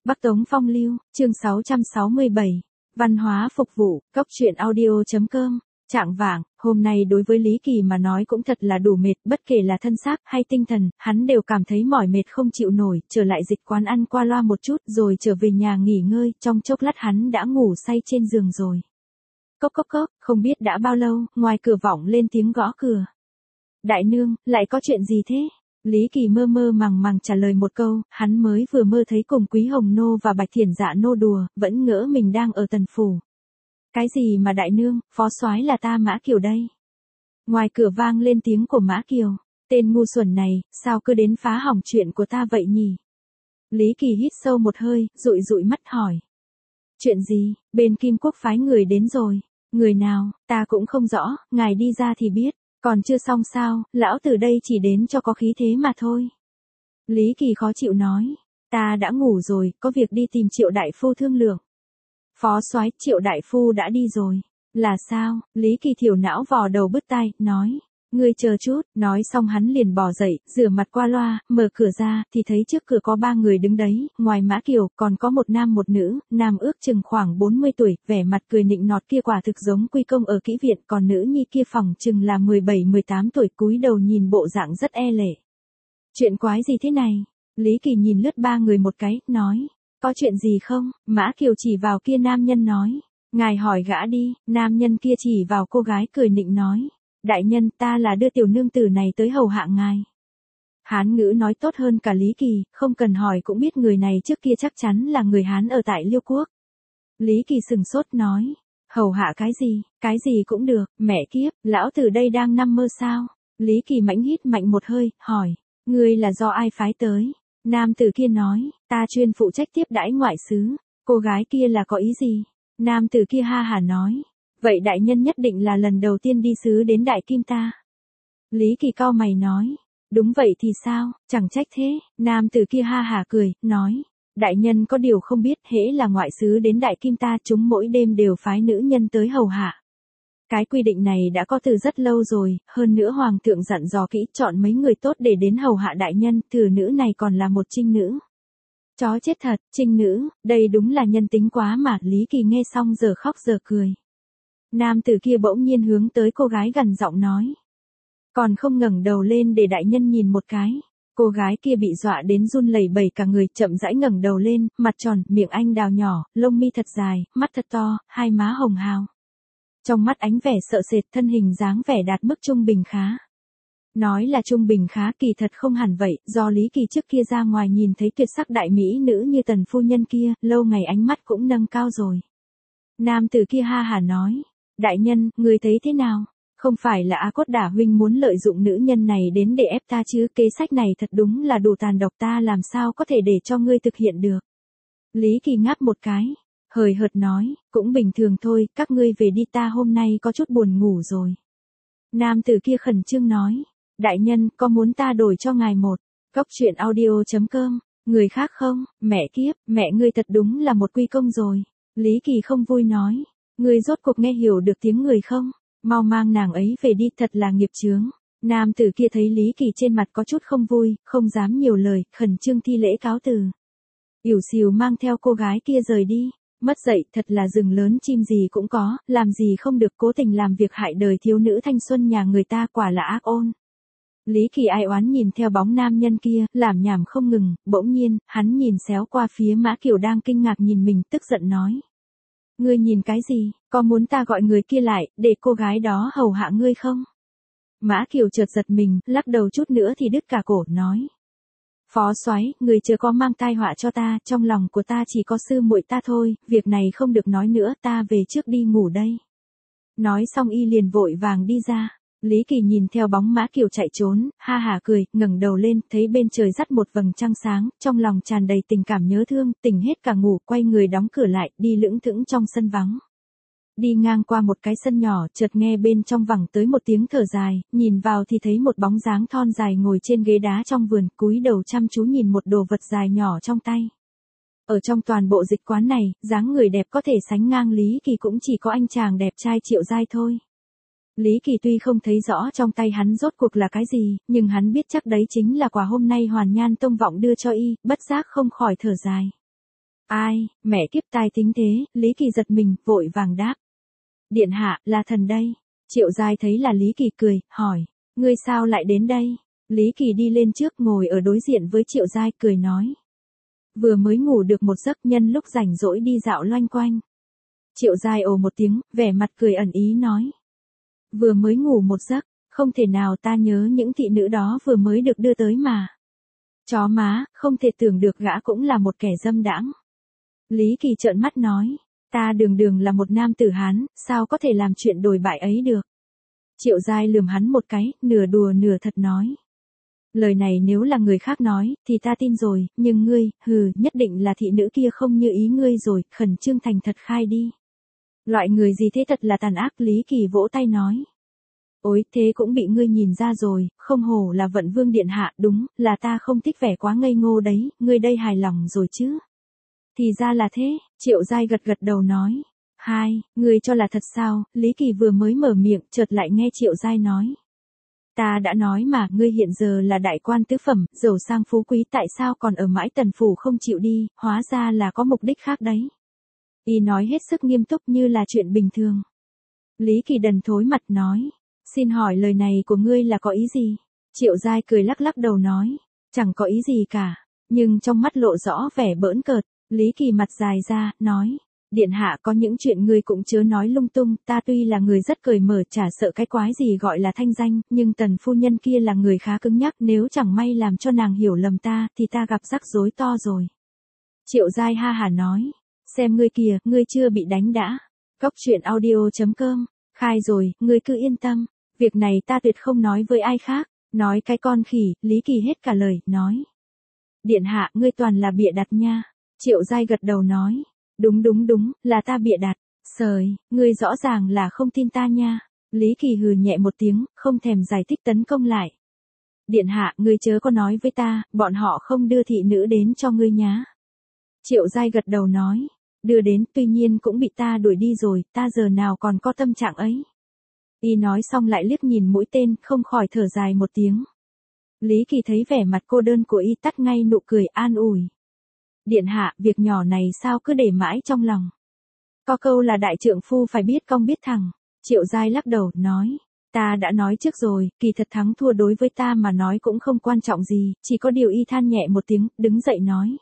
Bắc Tống Phong Lưu, chương 667. Văn hóa phục vụ, cốc truyện audio.com. Trạng vạng, hôm nay đối với Lý Kỳ mà nói cũng thật là đủ mệt, bất kể là thân xác hay tinh thần, hắn đều cảm thấy mỏi mệt không chịu nổi, trở lại dịch quán ăn qua loa một chút rồi trở về nhà nghỉ ngơi, trong chốc lát hắn đã ngủ say trên giường rồi. Cốc cốc cốc, không biết đã bao lâu, ngoài cửa vọng lên tiếng gõ cửa. Đại nương, lại có chuyện gì thế? Lý Kỳ mơ mơ màng màng trả lời một câu, hắn mới vừa mơ thấy cùng Quý Hồng Nô và Bạch Thiển Dạ Nô đùa, vẫn ngỡ mình đang ở Tần Phủ. Cái gì mà đại nương, phó soái là ta Mã Kiều đây. Ngoài cửa vang lên tiếng của Mã Kiều, tên ngu xuẩn này, sao cứ đến phá hỏng chuyện của ta vậy nhỉ? Lý Kỳ hít sâu một hơi, dụi dụi mắt hỏi. Chuyện gì, bên Kim Quốc phái người đến rồi, người nào, ta cũng không rõ, ngài đi ra thì biết. Còn chưa xong sao, lão từ đây chỉ đến cho có khí thế mà thôi. Lý Kỳ khó chịu nói, ta đã ngủ rồi, có việc đi tìm Triệu đại phu thương lượng. Phó soái, Triệu đại phu đã đi rồi. Là sao? Lý Kỳ thiểu não vò đầu bứt tai, nói. Ngươi chờ chút, nói xong hắn liền bò dậy, rửa mặt qua loa, mở cửa ra, thì thấy trước cửa có 3 người đứng đấy, ngoài Mã Kiều, còn có một nam một nữ, nam ước chừng khoảng 40 tuổi, vẻ mặt cười nịnh nọt kia quả thực giống Quy Công ở kỹ viện, còn nữ nhi kia phòng chừng là 17-18 tuổi, cúi đầu nhìn bộ dạng rất e lệ. Chuyện quái gì thế này? Lý Kỳ nhìn lướt 3 người một cái, nói. Có chuyện gì không? Mã Kiều chỉ vào kia nam nhân nói. Ngài hỏi gã đi, nam nhân kia chỉ vào cô gái cười nịnh nói. Đại nhân, ta là đưa tiểu nương tử này tới hầu hạ ngài. Hán ngữ nói tốt hơn cả Lý Kỳ, không cần hỏi cũng biết người này trước kia chắc chắn là người Hán ở tại Liêu Quốc. Lý Kỳ sừng sốt nói, hầu hạ cái gì cũng được, mẹ kiếp, lão tử đây đang nằm mơ sao? Lý Kỳ mãnh hít mạnh một hơi, hỏi, ngươi là do ai phái tới? Nam tử kia nói, ta chuyên phụ trách tiếp đãi ngoại xứ. Cô gái kia là có ý gì? Nam tử kia ha hả nói. Vậy đại nhân nhất định là lần đầu tiên đi xứ đến Đại Kim ta. Lý Kỳ cau mày nói. Đúng vậy thì sao, chẳng trách thế. Nam tử kia ha hả cười, nói. Đại nhân có điều không biết, hễ là ngoại xứ đến Đại Kim ta chúng mỗi đêm đều phái nữ nhân tới hầu hạ. Cái quy định này đã có từ rất lâu rồi, hơn nữa hoàng thượng dặn dò kỹ chọn mấy người tốt để đến hầu hạ đại nhân, thừa nữ này còn là một trinh nữ. Chó chết thật, trinh nữ, đây đúng là nhân tính quá mà. Lý Kỳ nghe xong giờ khóc giờ cười. Nam tử kia bỗng nhiên hướng tới cô gái gần giọng nói. Còn không ngẩng đầu lên để đại nhân nhìn một cái. Cô gái kia bị dọa đến run lẩy bẩy cả người, chậm rãi ngẩng đầu lên, mặt tròn, miệng anh đào nhỏ, lông mi thật dài, mắt thật to, hai má hồng hào. Trong mắt ánh vẻ sợ sệt, thân hình dáng vẻ đạt mức trung bình khá. Nói là trung bình khá kỳ thật không hẳn vậy, do Lý Kỳ trước kia ra ngoài nhìn thấy tuyệt sắc đại mỹ nữ như Tần phu nhân kia, lâu ngày ánh mắt cũng nâng cao rồi. Nam tử kia ha hả nói, đại nhân, người thấy thế nào? Không phải là A Cốt Đả huynh muốn lợi dụng nữ nhân này đến để ép ta chứ, kế sách này thật đúng là đủ tàn độc, ta làm sao có thể để cho ngươi thực hiện được. Lý Kỳ ngáp một cái, hời hợt nói, cũng bình thường thôi, các ngươi về đi, ta hôm nay có chút buồn ngủ rồi. Nam tử kia khẩn trương nói, đại nhân, có muốn ta đổi cho ngài một cốc truyện audio.com, người khác không? Mẹ kiếp, mẹ ngươi thật đúng là một quy công rồi. Lý Kỳ không vui nói, ngươi rốt cuộc nghe hiểu được tiếng người không? Mau mang nàng ấy về đi, thật là nghiệp chướng. Nam tử kia thấy Lý Kỳ trên mặt có chút không vui, không dám nhiều lời, khẩn trương thi lễ cáo từ. Yểu xìu mang theo cô gái kia rời đi. Mất dậy, thật là rừng lớn chim gì cũng có, làm gì không được, cố tình làm việc hại đời thiếu nữ thanh xuân nhà người ta, quả là ác ôn. Lý Kỳ ai oán nhìn theo bóng nam nhân kia, làm nhảm không ngừng, bỗng nhiên, hắn nhìn xéo qua phía Mã Kiều đang kinh ngạc nhìn mình, tức giận nói. Ngươi nhìn cái gì, có muốn ta gọi người kia lại, để cô gái đó hầu hạ ngươi không? Mã Kiều chợt giật mình, lắc đầu chút nữa thì đứt cả cổ, nói. Phó soái, người chưa có mang tai họa cho ta, trong lòng của ta chỉ có sư muội ta thôi, việc này không được nói nữa, ta về trước đi ngủ đây. Nói xong y liền vội vàng đi ra. Lý Kỳ nhìn theo bóng Mã Kiều chạy trốn, ha hả cười, ngẩng đầu lên, thấy bên trời dắt một vầng trăng sáng, trong lòng tràn đầy tình cảm nhớ thương, tỉnh hết cả ngủ, quay người đóng cửa lại, đi lững thững trong sân vắng. Đi ngang qua một cái sân nhỏ, chợt nghe bên trong vẳng tới một tiếng thở dài, nhìn vào thì thấy một bóng dáng thon dài ngồi trên ghế đá trong vườn, cúi đầu chăm chú nhìn một đồ vật dài nhỏ trong tay. Ở trong toàn bộ dịch quán này, dáng người đẹp có thể sánh ngang Lý Kỳ cũng chỉ có anh chàng đẹp trai Triệu Giai thôi. Lý Kỳ tuy không thấy rõ trong tay hắn rốt cuộc là cái gì, nhưng hắn biết chắc đấy chính là quà hôm nay Hoàn Nhan Tông Vọng đưa cho y, bất giác không khỏi thở dài. Ai, mẹ kiếp tai tính thế, Lý Kỳ giật mình, vội vàng đáp. Điện hạ, là thần đây. Triệu Giai thấy là Lý Kỳ cười, hỏi, ngươi sao lại đến đây? Lý Kỳ đi lên trước ngồi ở đối diện với Triệu Giai cười nói. Vừa mới ngủ được một giấc nhân lúc rảnh rỗi đi dạo loanh quanh. Triệu Giai ồ một tiếng, vẻ mặt cười ẩn ý nói. Vừa mới ngủ một giấc, không thể nào ta nhớ những thị nữ đó vừa mới được đưa tới mà. Chó má, không thể tưởng được gã cũng là một kẻ dâm đãng. Lý Kỳ trợn mắt nói, ta đường đường là một nam tử Hán, sao có thể làm chuyện đồi bại ấy được. Triệu Giai lườm hắn một cái, nửa đùa nửa thật nói. Lời này nếu là người khác nói, thì ta tin rồi, nhưng ngươi, nhất định là thị nữ kia không như ý ngươi rồi, khẩn trương thành thật khai đi. Loại người gì thế thật là tàn ác, Lý Kỳ vỗ tay nói. Ôi, thế cũng bị ngươi nhìn ra rồi, không hổ là Vận Vương điện hạ, đúng, là ta không thích vẻ quá ngây ngô đấy, ngươi đây hài lòng rồi chứ. Thì ra là thế, Triệu Giai gật gật đầu nói. Ngươi cho là thật sao, Lý Kỳ vừa mới mở miệng, chợt lại nghe Triệu Giai nói. Ta đã nói mà, ngươi hiện giờ là đại quan tứ phẩm, giàu sang phú quý tại sao còn ở mãi tần phủ không chịu đi, hóa ra là có mục đích khác đấy. Y nói hết sức nghiêm túc như là chuyện bình thường. Lý Kỳ đần thối mặt nói. Xin hỏi lời này của ngươi là có ý gì? Triệu Giai cười lắc lắc đầu nói. Chẳng có ý gì cả. Nhưng trong mắt lộ rõ vẻ bỡn cợt. Lý Kỳ mặt dài ra, nói. Điện hạ có những chuyện ngươi cũng chớ nói lung tung. Ta tuy là người rất cởi mở, chả sợ cái quái gì gọi là thanh danh. Nhưng tần phu nhân kia là người khá cứng nhắc. Nếu chẳng may làm cho nàng hiểu lầm ta, thì ta gặp rắc rối to rồi. Triệu Giai ha hả nói. Xem ngươi kìa, ngươi chưa bị đánh đã. Cóc truyện audio.com. Khai rồi, ngươi cứ yên tâm. Việc này ta tuyệt không nói với ai khác. Nói cái con khỉ, Lý Kỳ hết cả lời, nói. Điện hạ, ngươi toàn là bịa đặt nha. Triệu Giai gật đầu nói. Đúng, là ta bịa đặt. Sời, ngươi rõ ràng là không tin ta nha. Lý Kỳ hừ nhẹ một tiếng, không thèm giải thích tấn công lại. Điện hạ, ngươi chớ có nói với ta, bọn họ không đưa thị nữ đến cho ngươi nhá. Triệu Giai gật đầu nói. Đưa đến, tuy nhiên cũng bị ta đuổi đi rồi, ta giờ nào còn có tâm trạng ấy. Y nói xong lại liếc nhìn mũi tên, không khỏi thở dài một tiếng. Lý Kỳ thấy vẻ mặt cô đơn của Y tắt ngay nụ cười an ủi. Điện hạ, việc nhỏ này sao cứ để mãi trong lòng. Có câu là đại trượng phu phải biết cong biết thẳng. Triệu Giai lắc đầu, nói. Ta đã nói trước rồi, kỳ thật thắng thua đối với ta mà nói cũng không quan trọng gì, chỉ có điều Y than nhẹ một tiếng, đứng dậy nói.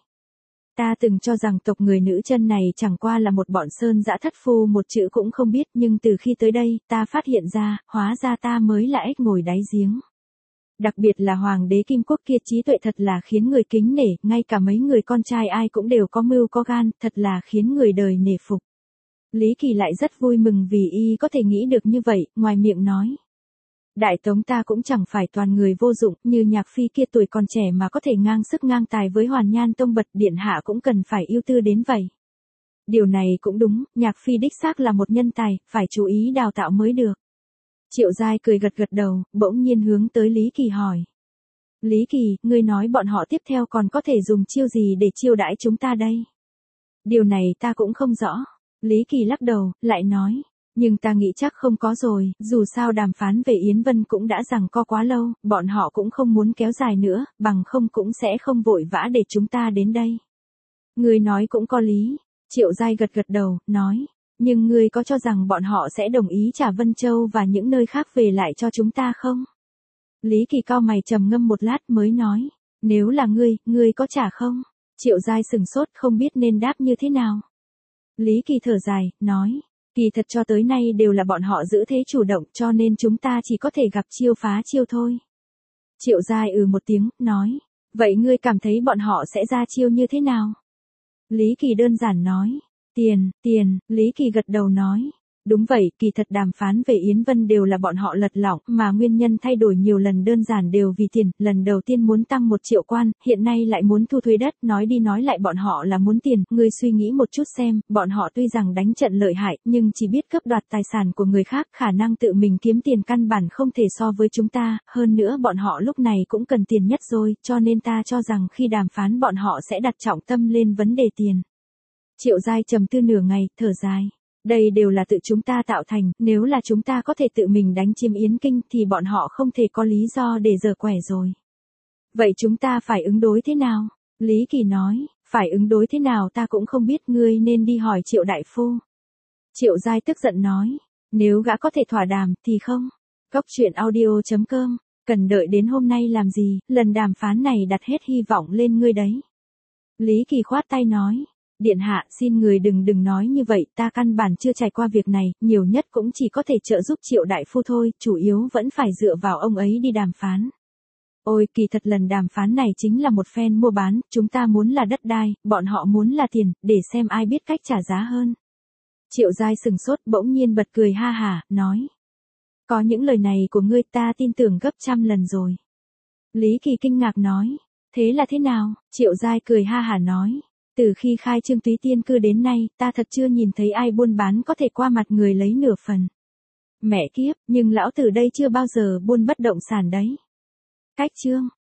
Ta từng cho rằng tộc người nữ chân này chẳng qua là một bọn sơn dã thất phu một chữ cũng không biết, nhưng từ khi tới đây, ta phát hiện ra, hóa ra ta mới là ếch ngồi đáy giếng. Đặc biệt là hoàng đế Kim Quốc kia trí tuệ thật là khiến người kính nể, ngay cả mấy người con trai ai cũng đều có mưu có gan, thật là khiến người đời nể phục. Lý Kỳ lại rất vui mừng vì Y có thể nghĩ được như vậy, ngoài miệng nói. Đại tống ta cũng chẳng phải toàn người vô dụng, như Nhạc Phi kia tuổi còn trẻ mà có thể ngang sức ngang tài với Hoàn Nhan Tông bật, điện hạ cũng cần phải ưu tư đến vậy. Điều này cũng đúng, Nhạc Phi đích xác là một nhân tài, phải chú ý đào tạo mới được. Triệu Giai cười gật gật đầu, bỗng nhiên hướng tới Lý Kỳ hỏi. Lý Kỳ, ngươi nói bọn họ tiếp theo còn có thể dùng chiêu gì để chiêu đãi chúng ta đây? Điều này ta cũng không rõ. Lý Kỳ lắc đầu, lại nói. Nhưng ta nghĩ chắc không có rồi, dù sao đàm phán về Yến Vân cũng đã giằng co quá lâu, bọn họ cũng không muốn kéo dài nữa, bằng không cũng sẽ không vội vã để chúng ta đến đây. Ngươi nói cũng có lý. Triệu Giai gật gật đầu, nói. Nhưng ngươi có cho rằng bọn họ sẽ đồng ý trả Vân Châu và những nơi khác về lại cho chúng ta không? Lý Kỳ cau mày trầm ngâm một lát mới nói. Nếu là ngươi có trả không? Triệu Giai sừng sốt không biết nên đáp như thế nào. Lý Kỳ thở dài, nói. Kỳ thật cho tới nay đều là bọn họ giữ thế chủ động cho nên chúng ta chỉ có thể gặp chiêu phá chiêu thôi. Triệu Giai một tiếng, nói. Vậy ngươi cảm thấy bọn họ sẽ ra chiêu như thế nào? Lý Kỳ đơn giản nói. Tiền, Lý Kỳ gật đầu nói. Đúng vậy, kỳ thật đàm phán về Yến Vân đều là bọn họ lật lọng, mà nguyên nhân thay đổi nhiều lần đơn giản đều vì tiền, lần đầu tiên muốn tăng 1 triệu quan, hiện nay lại muốn thu thuế đất, nói đi nói lại bọn họ là muốn tiền, ngươi suy nghĩ một chút xem, bọn họ tuy rằng đánh trận lợi hại, nhưng chỉ biết cướp đoạt tài sản của người khác, khả năng tự mình kiếm tiền căn bản không thể so với chúng ta, hơn nữa bọn họ lúc này cũng cần tiền nhất rồi, cho nên ta cho rằng khi đàm phán bọn họ sẽ đặt trọng tâm lên vấn đề tiền. Triệu Giai trầm tư nửa ngày, thở dài. Đây đều là tự chúng ta tạo thành, nếu là chúng ta có thể tự mình đánh chiếm Yến Kinh thì bọn họ không thể có lý do để giở quẻ rồi. Vậy chúng ta phải ứng đối thế nào? Lý Kỳ nói, Phải ứng đối thế nào ta cũng không biết, ngươi nên đi hỏi Triệu đại phu. Triệu Giai tức giận nói, nếu gã có thể thỏa đàm thì không. Cốc truyện audio.com, cần đợi đến hôm nay làm gì, lần đàm phán này đặt hết hy vọng lên ngươi đấy. Lý Kỳ khoát tay nói, điện hạ xin người đừng nói như vậy, ta căn bản chưa trải qua việc này, nhiều nhất cũng chỉ có thể trợ giúp Triệu đại phu thôi, chủ yếu vẫn phải dựa vào ông ấy đi đàm phán. Ôi kỳ thật lần đàm phán này chính là một phen mua bán, chúng ta muốn là đất đai, bọn họ muốn là tiền, để xem ai biết cách trả giá hơn. Triệu Giai sừng sốt bỗng nhiên bật cười ha hả, nói. Có những lời này của ngươi ta tin tưởng gấp trăm lần rồi. Lý Kỳ kinh ngạc nói, thế là thế nào? Triệu Giai cười ha hả nói, từ khi khai trương Túy Tiên Cư đến nay, ta thật chưa nhìn thấy ai buôn bán có thể qua mặt người lấy nửa phần. Mẹ kiếp, nhưng lão tử đây chưa bao giờ buôn bất động sản đấy. Cách chương